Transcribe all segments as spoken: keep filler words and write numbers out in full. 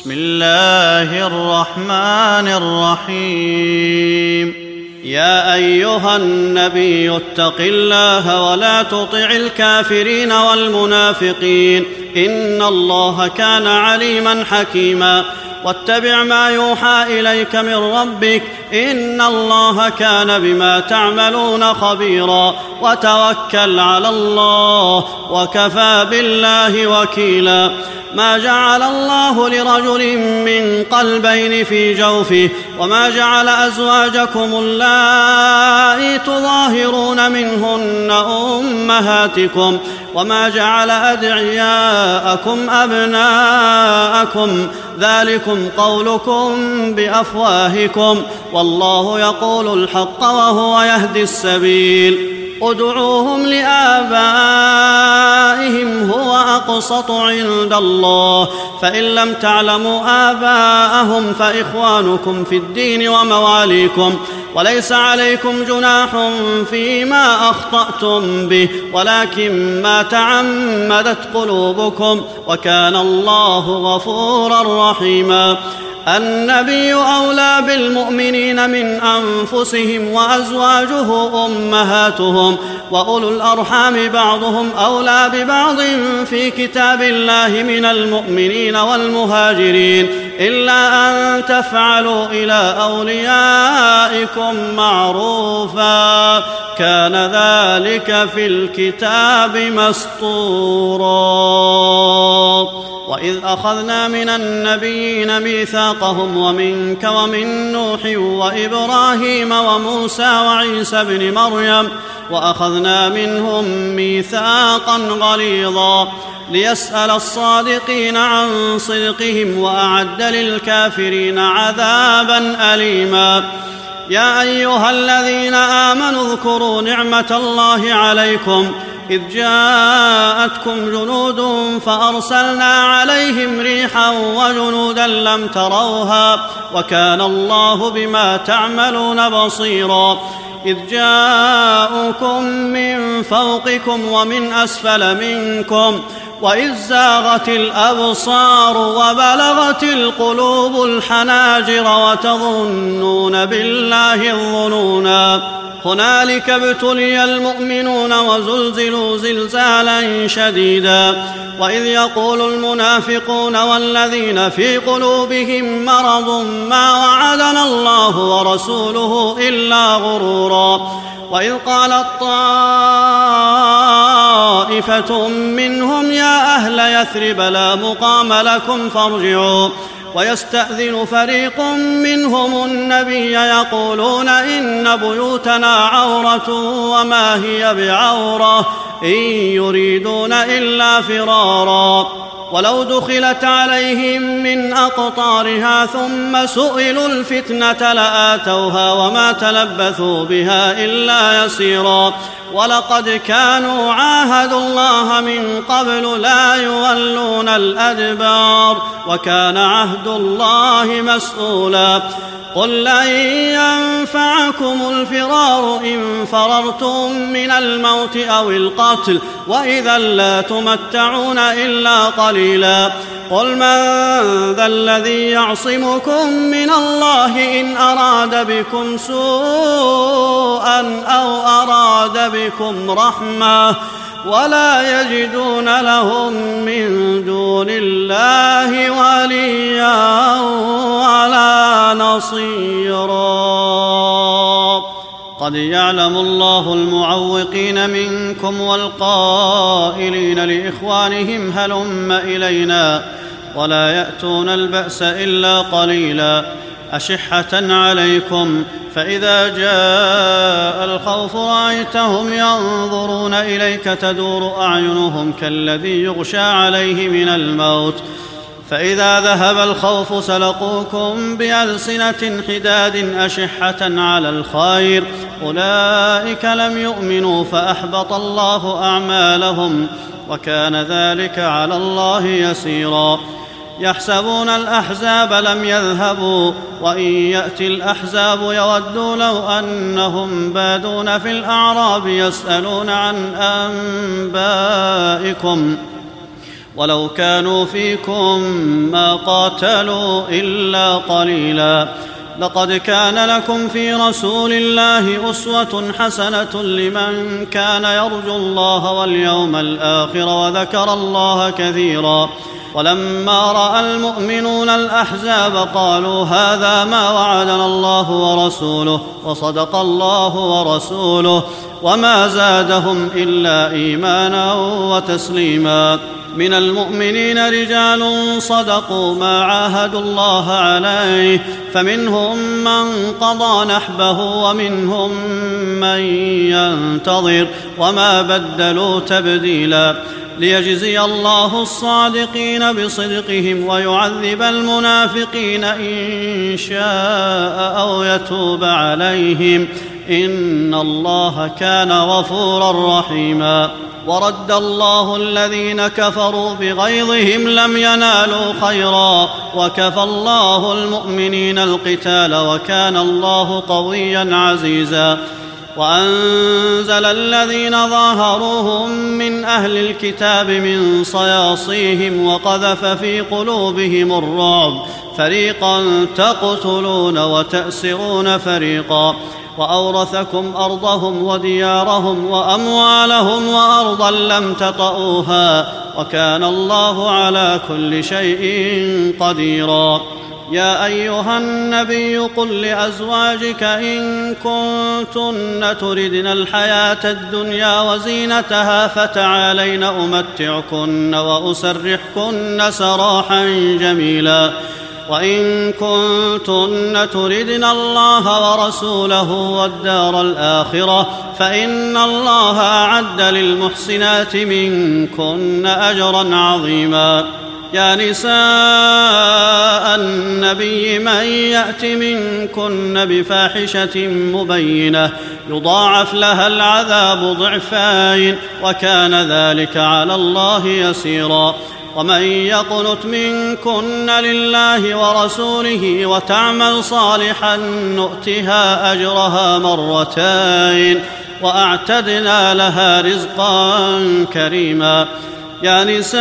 بسم الله الرحمن الرحيم. يا أيها النبي اتق الله ولا تطع الكافرين والمنافقين إن الله كان عليما حكيما. واتبع ما يوحى إليك من ربك إن الله كان بما تعملون خبيرا. وتوكل على الله وكفى بالله وكيلا. ما جعل الله لرجل من قلبين في جوفه وما جعل أزواجكم اللائي تظاهرون منهن أمهاتكم وما جعل أدعياءكم أبناءكم ذلكم قولكم بأفواهكم والله يقول الحق وهو يهدي السبيل. ادعوهم لآبائهم هو أقسط عند الله فإن لم تعلموا آباءهم فإخوانكم في الدين ومواليكم وليس عليكم جناح فيما أخطأتم به ولكن ما تعمدت قلوبكم وكان الله غفورا رحيما. النبي أولى بالمؤمنين من أنفسهم وأزواجه أمهاتهم وأولو الأرحام بعضهم أولى ببعض في كتاب الله من المؤمنين والمهاجرين إلا أن تفعلوا إلى أوليائكم معروفا كان ذلك في الكتاب مسطورا. وإذ أخذنا من النبيين ميثاقهم ومنك ومن نوح وإبراهيم وموسى وعيسى بن مريم وأخذنا منهم ميثاقا غليظا ليسأل الصادقين عن صدقهم وأعد للكافرين عذابا أليما. يا أيها الذين آمنوا اذكروا نعمة الله عليكم إذ جاءتكم جنود فأرسلنا عليهم ريحا وجنودا لم تروها وكان الله بما تعملون بصيرا. إذ جاءوكم من فوقكم ومن أسفل منكم وإذ زاغت الأبصار وبلغت القلوب الحناجر وتظنون بالله الظنونا هنالك ابتلي المؤمنون وزلزلوا زلزالا شديدا. وإذ يقول المنافقون والذين في قلوبهم مرض ما وعدنا الله ورسوله إلا غرورا. وإذ قالت طائفة منهم يا أهل يثرب لا مقام لكم فارجعوا ويستأذن فريق منهم النبي يقولون إن بيوتنا عورة وما هي بعورة إن يريدون إلا فرارا. ولو دخلت عليهم من أقطارها ثم سئلوا الفتنة لآتوها وما تلبثوا بها إلا يسيرا. ولقد كانوا عاهدوا الله من قبل لا يولون الأدبار وكان عهد الله مسؤولا. قل لن ينفعكم الفرار إن فررتم من الموت أو القتل وإذا لا تمتعون إلا قليلا. قل من ذا الذي يعصمكم من الله إن أراد بكم سوءا أو أراد بكم رحمة ولا يجدون لهم من دون الله وليا ولا نصيرا. قد يعلم الله المعوقين منكم والقائلين لإخوانهم هلم إلينا ولا يأتون البأس إلا قليلا أشحة عليكم فإذا جاء الخوف رأيتهم ينظرون إليك تدور أعينهم كالذي يغشى عليه من الموت فإذا ذهب الخوف سلقوكم بألسنة حداد أشحة على الخير أولئك لم يؤمنوا فأحبط الله أعمالهم وكان ذلك على الله يسيرا. يحسبون الأحزاب لم يذهبوا وإن يأتي الأحزاب يودوا لو أنهم بادون في الأعراب يسألون عن أنبائكم ولو كانوا فيكم ما قاتلوا إلا قليلا. لقد كان لكم في رسول الله أسوة حسنة لمن كان يرجو الله واليوم الآخر وذكر الله كثيرا. ولما رأى المؤمنون الأحزاب قالوا هذا ما وعدنا الله ورسوله وصدق الله ورسوله وما زادهم إلا إيمانا وتسليما. من المؤمنين رجال صدقوا ما عاهدوا الله عليه فمنهم من قضى نحبه ومنهم من ينتظر وما بدلوا تبديلا. ليجزي الله الصادقين بصدقهم ويعذب المنافقين إن شاء أو يتوب عليهم إن الله كان غفورا رحيما. ورد الله الذين كفروا بغيظهم لم ينالوا خيرا وكفى الله المؤمنين القتال وكان الله قويا عزيزا. وأنزل الذين ظاهروهم من أهل الكتاب من صياصيهم وقذف في قلوبهم الرعب فريقا تقتلون وتأسرون فريقا. وأورثكم أرضهم وديارهم وأموالهم وأرضا لم تطئوها وكان الله على كل شيء قديرا. يا أيها النبي قل لأزواجك إن كنتن تردن الحياة الدنيا وزينتها فتعالين أمتعكن وأسرحكن سراحا جميلا. وإن كنتن تردن الله ورسوله والدار الآخرة فإن الله أعد للمحسنات منكن أجرا عظيما. يا نساء النبي من يأت منكن بفاحشة مبينة يضاعف لها العذاب ضعفين وكان ذلك على الله يسيرا. ومن يقنت منكن لله ورسوله وتعمل صالحا نؤتها أجرها مرتين وأعتدنا لها رزقا كريما. يا نساء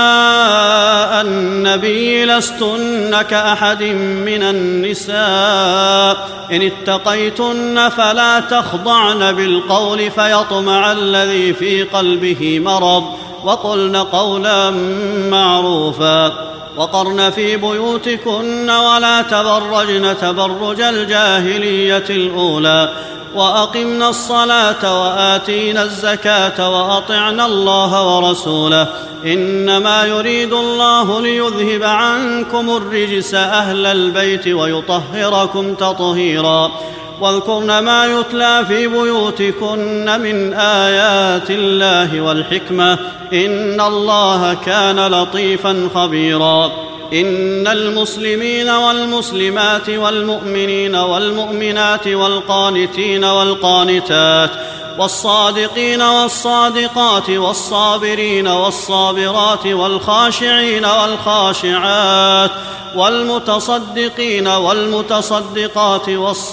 النبي لستن كأحد من النساء إن اتقيتن فلا تخضعن بالقول فيطمع الذي في قلبه مرض وقلن قولا معروفا. وقرن في بيوتكن ولا تبرجن تبرج الجاهلية الأولى وأقمنا الصلاة وآتينا الزكاة وأطعنا الله ورسوله إنما يريد الله ليذهب عنكم الرجس أهل البيت ويطهركم تطهيرا. واذكرن ما يتلى في بيوتكن من آيات الله والحكمة إن الله كان لطيفا خبيرا. إن المسلمين والمسلمات والمؤمنين والمؤمنات والقانتين والقانتات والصادقين والصادقات والصابرين والصابرات والخاشعين والخاشعات والمتصدقين والمتصدقات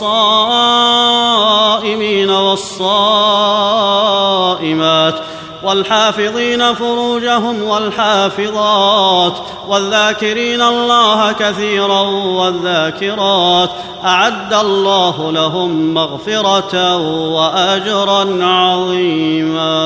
والصائمين والصائمات والحافظين فروجهم والحافظات والذاكرين الله كثيرا والذاكرات أعد الله لهم مغفرة وأجرا عظيما.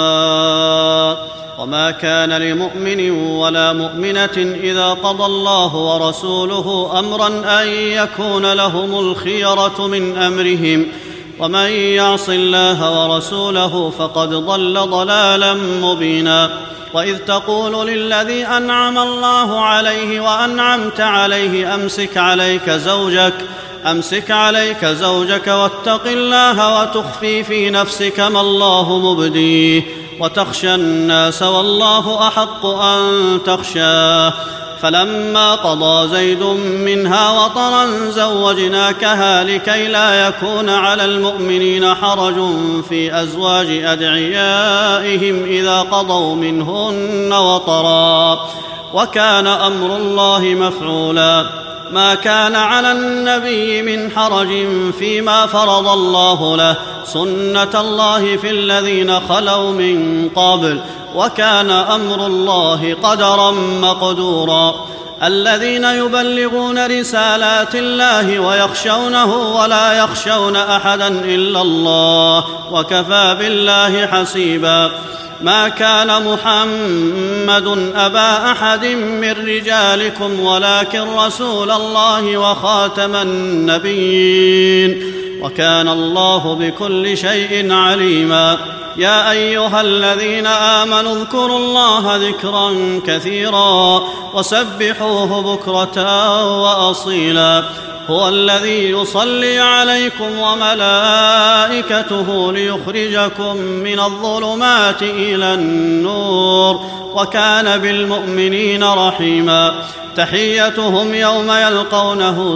وما كان لمؤمن ولا مؤمنة إذا قضى الله ورسوله أمرا أن يكون لهم الخيرة من أمرهم ومن يعص الله ورسوله فقد ضل ضلالا مبينا. وإذ تقول للذي أنعم الله عليه وأنعمت عليه أمسك عليك زوجك أمسك عليك زوجك واتق الله وتخفي في نفسك ما الله مبديه وتخشى الناس والله أحق أن تخشاه. فلما قضى زيد منها وطرا زوجناكها لكي لا يكون على المؤمنين حرج في أزواج أدعيائهم إذا قضوا منهن وطرا وكان أمر الله مفعولا. ما كان على النبي من حرج فيما فرض الله له سنة الله في الذين خلوا من قبل وكان أمر الله قدرا مقدورا الذين يبلغون رسالات الله ويخشونه ولا يخشون أحدا إلا الله وكفى بالله حسيبا ما كان محمد أبا أحد من رجالكم ولكن رسول الله وخاتم النبيين وكان الله بكل شيء عليما يا أيها الذين آمنوا اذكروا الله ذكرا كثيرا وسبحوه بكرة وأصيلا هو الذي يصلي عليكم وملائكته ليخرجكم من الظلمات إلى النور وكان بالمؤمنين رحيما تحيتهم يوم يلقونه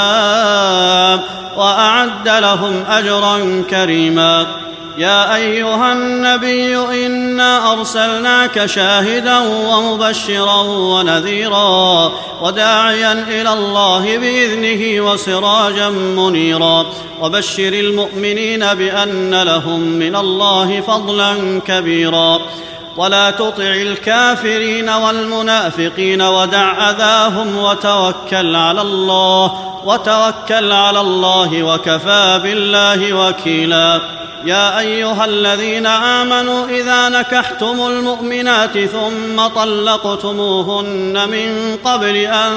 سلام وأعد لهم أجرا كريما يا أيها النبي إنا أرسلناك شاهدا ومبشرا ونذيرا وداعيا إلى الله بإذنه وسراجا منيرا وبشر المؤمنين بأن لهم من الله فضلا كبيرا ولا تطع الكافرين والمنافقين ودع أذاهم وتوكل على الله وتوكل على الله وكفى بالله وكيلا يا أيها الذين آمنوا إذا نكحتم المؤمنات ثم طلقتموهن من قبل أن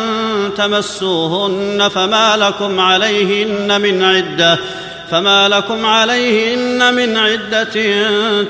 تمسوهن فما لكم عليهن من عدة فما لكم عليهن من عدة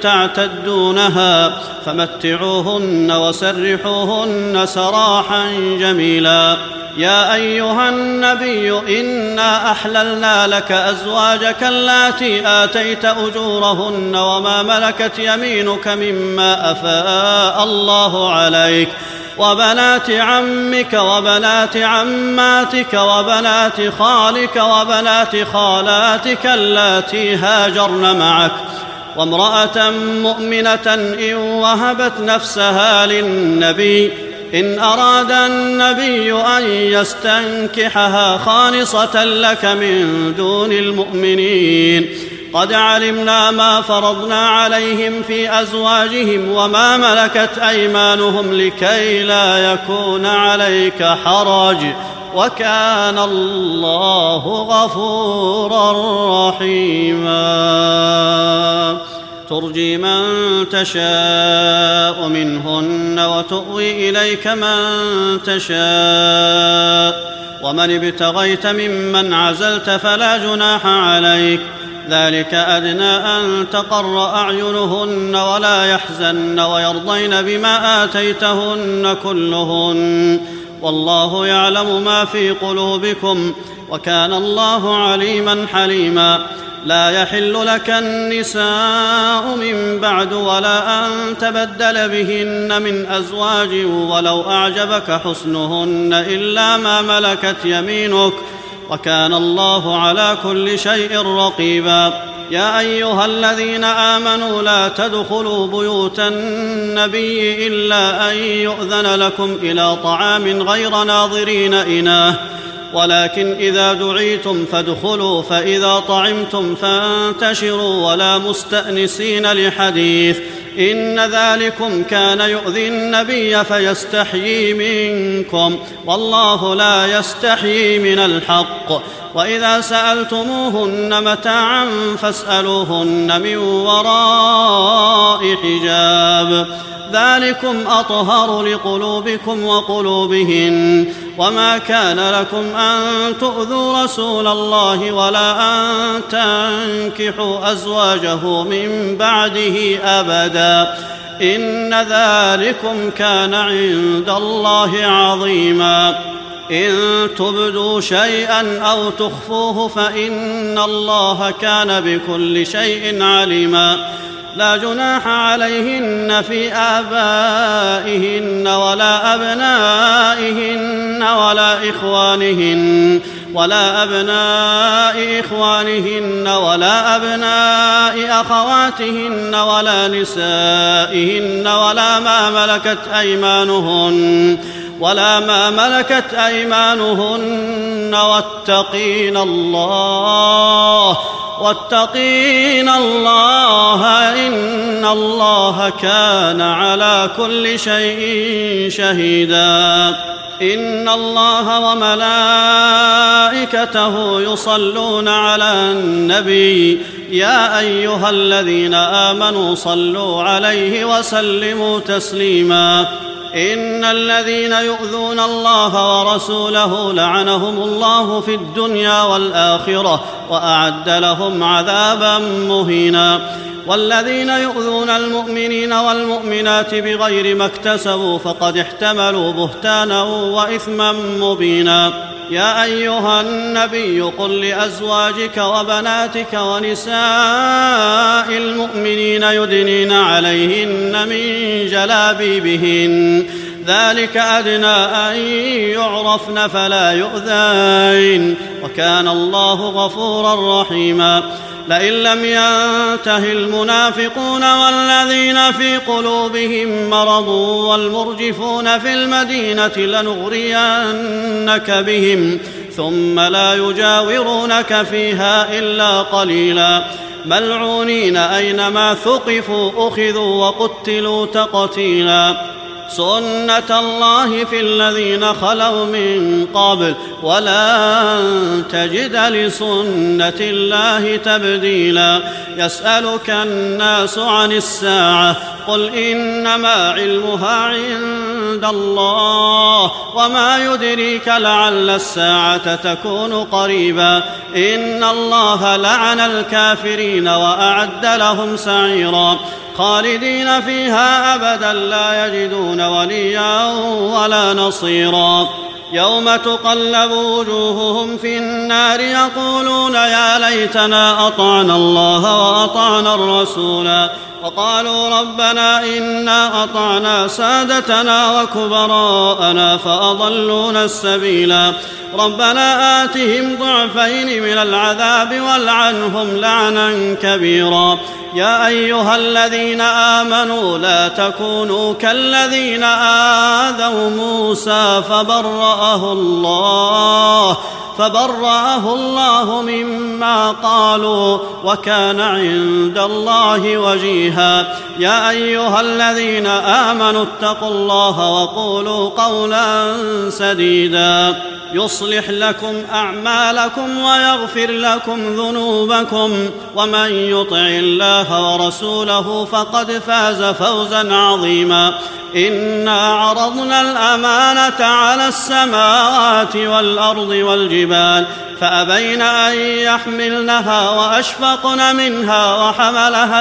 تعتدونها فمتعوهن وسرحوهن سراحا جميلا يا أيها النبي إنا أحللنا لك أزواجك اللاتي آتيت أجورهن وما ملكت يمينك مما أفاء الله عليك وبنات عمك وبنات عماتك وبنات خالك وبنات خالاتك اللاتي هاجرن معك وامرأة مؤمنة إن وهبت نفسها للنبي إن أراد النبي أن يستنكحها خالصة لك من دون المؤمنين قد علمنا ما فرضنا عليهم في أزواجهم وما ملكت أيمانهم لكي لا يكون عليك حرج وكان الله غفورا رحيما ترجي من تشاء منهن وتؤوي إليك من تشاء ومن ابتغيت ممن عزلت فلا جناح عليك ذلك أدنى أن تقر أعينهن ولا يحزن ويرضين بما آتيتهن كلهن والله يعلم ما في قلوبكم وكان الله عليما حليما لا يحل لك النساء من بعد ولا أن تبدل بهن من أزواج ولو أعجبك حسنهن إلا ما ملكت يمينك وكان الله على كل شيء رقيبا يا أيها الذين آمنوا لا تدخلوا بيوت النبي إلا أن يؤذن لكم إلى طعام غير ناظرين إناه ولكن إذا دعيتم فادخلوا فإذا طعمتم فانتشروا ولا مستأنسين لحديث إن ذلكم كان يؤذي النبي فيستحيي منكم والله لا يستحيي من الحق وإذا سألتموهن متاعا فاسألوهن من وراء حجاب ذلكم أطهر لقلوبكم وقلوبهن وما كان لكم أن تؤذوا رسول الله ولا أن تنكحوا أزواجه من بعده أبدا إن ذلكم كان عند الله عظيما إن تبدوا شيئا أو تخفوه فإن الله كان بكل شيء عليما لا جناح عليهن في آبائهن ولا أبنائهن ولا إخوانهن ولا أبناء إخوانهن ولا أبناء أخواتهن ولا نسائهن ولا ما ملكت أيمانهن ولا ما ملكت أيمانهن واتقين الله واتقين الله إن الله كان على كل شيء شهيدا. إن الله وملائكته يصلون على النبي يا أيها الذين آمنوا صلوا عليه وسلموا تسليما. إن الذين يؤذون الله ورسوله لعنهم الله في الدنيا والآخرة وأعد لهم عذابا مهينا. والذين يؤذون المؤمنين والمؤمنات بغير ما اكتسبوا فقد احتملوا بهتانا وإثما مبينا. يا أيها النبي قل لأزواجك وبناتك ونساء المؤمنين يدنين عليهن من جلابيبهن ذلك أدنى أن يعرفن فلا يؤذين وكان الله غفورا رحيما. لئن لم ينته المنافقون والذين في قلوبهم مرض والمرجفون في المدينة لنغرينك بهم ثم لا يجاورونك فيها إلا قليلا ملعونين أينما ثقفوا أخذوا وقتلوا تقتيلا. سنة الله في الذين خلوا من قبل ولن تجد لسنة الله تبديلا. يسألك الناس عن الساعة قل إنما علمها عند الله وما يدريك لعل الساعة تكون قريبا. إن الله لعن الكافرين وأعد لهم سعيرا خالدين فيها أبدا لا يجدون وليا ولا نصيرا. يوم تقلب وجوههم في النار يقولون يا ليتنا أطعنا الله وأطعنا الرسولا وقالوا ربنا إنا أطعنا سادتنا وكبراءنا فأضلونا السبيلا. ربنا آتهم ضعفين من العذاب والعنهم لعنا كبيرا. يا أيها الذين آمنوا لا تكونوا كالذين آذوا موسى فبرأه الله فبرأه الله مما قالوا وكان عند الله وجيها. يا أيها الذين آمنوا اتقوا الله وقولوا قولا سديدا يصلح لكم أعمالكم ويغفر لكم ذنوبكم ومن يطع الله ورسوله فقد فاز فوزا عظيما. إنا عرضنا الأمانة على السماوات والأرض والجبال فأبين أن يحملنها وأشفقن منها وحملها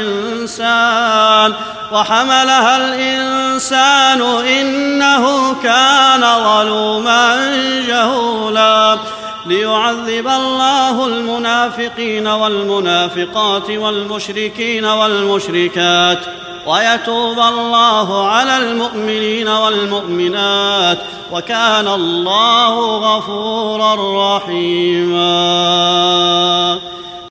الإنسان وحملها الإنسان إنه كان ظلوما جهولا. ليعذب الله المنافقين والمنافقات والمشركين والمشركات ويتوب الله على المؤمنين والمؤمنات وكان الله غفورا رحيما.